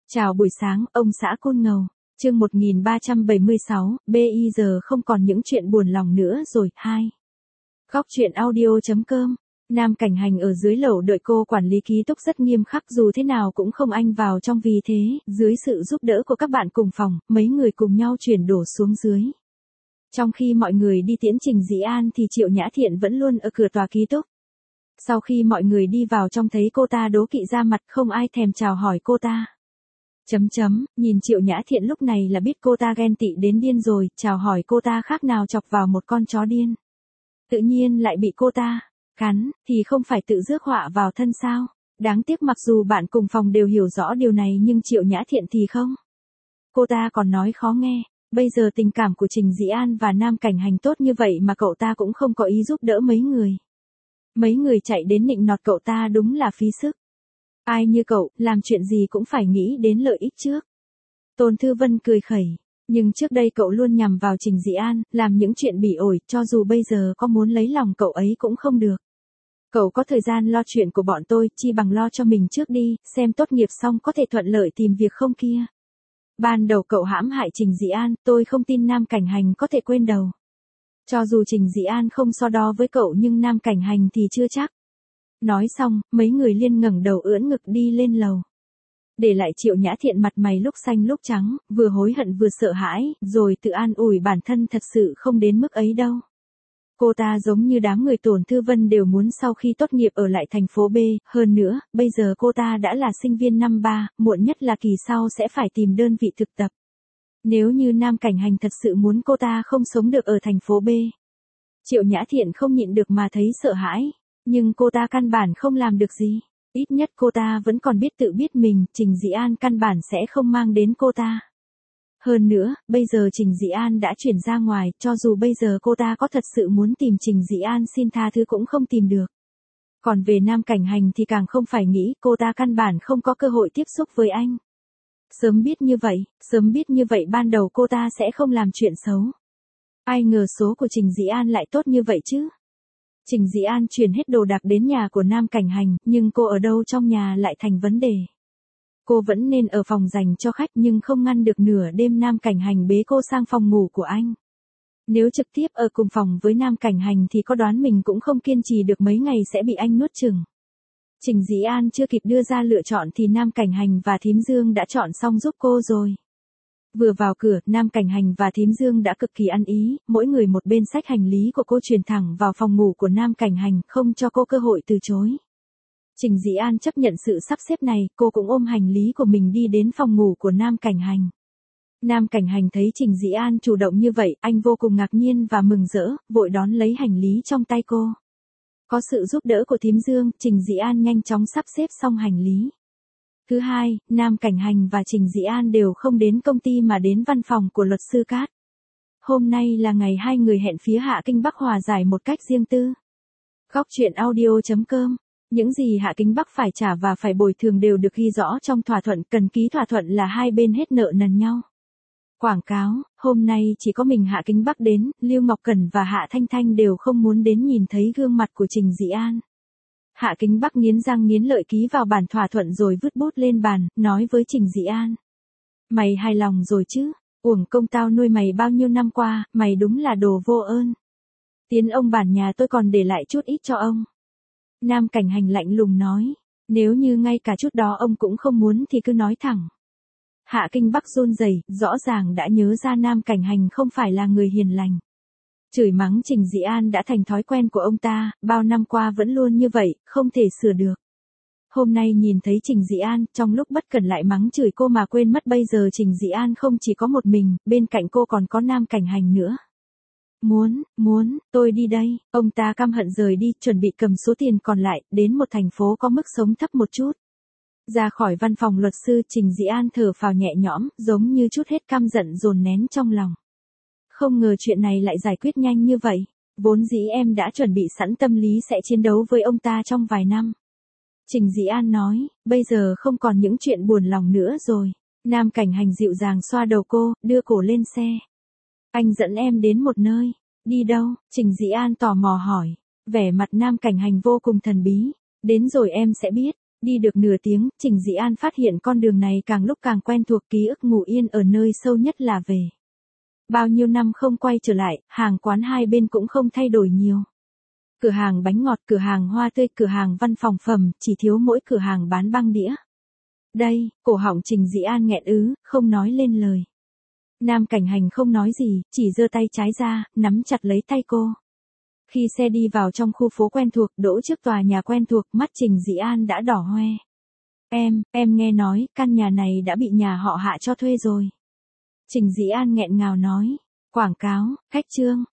Chào buổi sáng, ông xã Côn Ngầu. Chương 1376, bây giờ không còn những chuyện buồn lòng nữa rồi. 2. Góc truyện audio.com. Nam Cảnh Hành ở dưới lầu đợi cô quản lý ký túc rất nghiêm khắc, dù thế nào cũng không anh vào trong, vì thế, dưới sự giúp đỡ của các bạn cùng phòng, mấy người cùng nhau chuyển đổ xuống dưới. Trong khi mọi người đi tiễn Trình Dĩ An thì Triệu Nhã Thiện vẫn luôn ở cửa tòa ký túc. Sau khi mọi người đi vào trong thấy cô ta đố kỵ ra mặt, không ai thèm chào hỏi cô ta. Nhìn Triệu Nhã Thiện lúc này là biết cô ta ghen tị đến điên rồi, chào hỏi cô ta khác nào chọc vào một con chó điên. Tự nhiên lại bị cô ta cắn, thì không phải tự rước họa vào thân sao? Đáng tiếc mặc dù bạn cùng phòng đều hiểu rõ điều này nhưng Triệu Nhã Thiện thì không. Cô ta còn nói khó nghe, bây giờ tình cảm của Trình Dĩ An và Nam Cảnh Hành tốt như vậy mà cậu ta cũng không có ý giúp đỡ mấy người. Mấy người chạy đến nịnh nọt cậu ta đúng là phí sức. Ai như cậu, làm chuyện gì cũng phải nghĩ đến lợi ích trước. Tôn Thư Vân cười khẩy, nhưng trước đây cậu luôn nhằm vào Trình Dĩ An, làm những chuyện bỉ ổi, cho dù bây giờ có muốn lấy lòng cậu ấy cũng không được. Cậu có thời gian lo chuyện của bọn tôi, chi bằng lo cho mình trước đi, xem tốt nghiệp xong có thể thuận lợi tìm việc không kia. Ban đầu cậu hãm hại Trình Dĩ An, tôi không tin Nam Cảnh Hành có thể quên đầu. Cho dù Trình Dĩ An không so đo với cậu nhưng Nam Cảnh Hành thì chưa chắc. Nói xong, mấy người liên ngẩng đầu ưỡn ngực đi lên lầu. Để lại Triệu Nhã Thiện mặt mày lúc xanh lúc trắng, vừa hối hận vừa sợ hãi, rồi tự an ủi bản thân thật sự không đến mức ấy đâu. Cô ta giống như đám người Tôn Thư Vân đều muốn sau khi tốt nghiệp ở lại thành phố B, hơn nữa, bây giờ cô ta đã là sinh viên năm 3, muộn nhất là kỳ sau sẽ phải tìm đơn vị thực tập. Nếu như Nam Cảnh Hành thật sự muốn cô ta không sống được ở thành phố B. Triệu Nhã Thiện không nhịn được mà thấy sợ hãi. Nhưng cô ta căn bản không làm được gì. Ít nhất cô ta vẫn còn biết tự biết mình, Trình Dĩ An căn bản sẽ không mang đến cô ta. Hơn nữa, bây giờ Trình Dĩ An đã chuyển ra ngoài, cho dù bây giờ cô ta có thật sự muốn tìm Trình Dĩ An xin tha thứ cũng không tìm được. Còn về Nam Cảnh Hành thì càng không phải nghĩ, cô ta căn bản không có cơ hội tiếp xúc với anh. Sớm biết như vậy ban đầu cô ta sẽ không làm chuyện xấu. Ai ngờ số của Trình Dĩ An lại tốt như vậy chứ. Trình Dĩ An chuyển hết đồ đạc đến nhà của Nam Cảnh Hành, nhưng cô ở đâu trong nhà lại thành vấn đề. Cô vẫn nên ở phòng dành cho khách nhưng không ngăn được nửa đêm Nam Cảnh Hành bế cô sang phòng ngủ của anh. Nếu trực tiếp ở cùng phòng với Nam Cảnh Hành thì có đoán mình cũng không kiên trì được mấy ngày sẽ bị anh nuốt chửng. Trình Dĩ An chưa kịp đưa ra lựa chọn thì Nam Cảnh Hành và Thím Dương đã chọn xong giúp cô rồi. Vừa vào cửa, Nam Cảnh Hành và Thím Dương đã cực kỳ ăn ý, mỗi người một bên xách hành lý của cô truyền thẳng vào phòng ngủ của Nam Cảnh Hành, không cho cô cơ hội từ chối. Trình Dĩ An chấp nhận sự sắp xếp này, cô cũng ôm hành lý của mình đi đến phòng ngủ của Nam Cảnh Hành. Nam Cảnh Hành thấy Trình Dĩ An chủ động như vậy, anh vô cùng ngạc nhiên và mừng rỡ, vội đón lấy hành lý trong tay cô. Có sự giúp đỡ của Thím Dương, Trình Dĩ An nhanh chóng sắp xếp xong hành lý. Thứ hai, Nam Cảnh Hành và Trình Dĩ An đều không đến công ty mà đến văn phòng của luật sư Cát. Hôm nay là ngày hai người hẹn phía Hạ Kinh Bắc hòa giải một cách riêng tư. Góc truyện audio.com. Những gì Hạ Kinh Bắc phải trả và phải bồi thường đều được ghi rõ trong thỏa thuận, cần ký thỏa thuận là hai bên hết nợ nần nhau. Quảng cáo, hôm nay chỉ có mình Hạ Kinh Bắc đến, Lưu Ngọc Cẩn và Hạ Thanh Thanh đều không muốn đến nhìn thấy gương mặt của Trình Dĩ An. Hạ Kinh Bắc nghiến răng nghiến lợi ký vào bản thỏa thuận rồi vứt bút lên bàn, nói với Trình Dĩ An. Mày hài lòng rồi chứ, uổng công tao nuôi mày bao nhiêu năm qua, mày đúng là đồ vô ơn. Tiến ông bản nhà tôi còn để lại chút ít cho ông. Nam Cảnh Hành lạnh lùng nói, nếu như ngay cả chút đó ông cũng không muốn thì cứ nói thẳng. Hạ Kinh Bắc run rẩy, rõ ràng đã nhớ ra Nam Cảnh Hành không phải là người hiền lành. Chửi mắng Trình Dĩ An đã thành thói quen của ông ta, bao năm qua vẫn luôn như vậy, không thể sửa được. Hôm nay nhìn thấy Trình Dĩ An, trong lúc bất cẩn lại mắng chửi cô mà quên mất bây giờ Trình Dĩ An không chỉ có một mình, bên cạnh cô còn có Nam Cảnh Hành nữa. Tôi đi đây, ông ta căm hận rời đi, chuẩn bị cầm số tiền còn lại, đến một thành phố có mức sống thấp một chút. Ra khỏi văn phòng luật sư, Trình Dĩ An thở phào nhẹ nhõm, giống như chút hết căm giận dồn nén trong lòng. Không ngờ chuyện này lại giải quyết nhanh như vậy, vốn dĩ em đã chuẩn bị sẵn tâm lý sẽ chiến đấu với ông ta trong vài năm. Trình Dĩ An nói, bây giờ không còn những chuyện buồn lòng nữa rồi. Nam Cảnh Hành dịu dàng xoa đầu cô, đưa cổ lên xe. Anh dẫn em đến một nơi. Đi đâu? Trình Dĩ An tò mò hỏi. Vẻ mặt Nam Cảnh Hành vô cùng thần bí. Đến rồi em sẽ biết. Đi được nửa tiếng, Trình Dĩ An phát hiện con đường này càng lúc càng quen thuộc, ký ức ngủ yên ở nơi sâu nhất là về. Bao nhiêu năm không quay trở lại, hàng quán hai bên cũng không thay đổi nhiều. Cửa hàng bánh ngọt, cửa hàng hoa tươi, cửa hàng văn phòng phẩm, chỉ thiếu mỗi cửa hàng bán băng đĩa. Đây, cổ họng Trình Dĩ An nghẹn ứ, không nói lên lời. Nam Cảnh Hành không nói gì, chỉ giơ tay trái ra, nắm chặt lấy tay cô. Khi xe đi vào trong khu phố quen thuộc, đỗ trước tòa nhà quen thuộc, mắt Trình Dĩ An đã đỏ hoe. Em nghe nói, căn nhà này đã bị nhà họ Hạ cho thuê rồi. Trình Dĩ An nghẹn ngào nói. Quảng cáo, khách trương,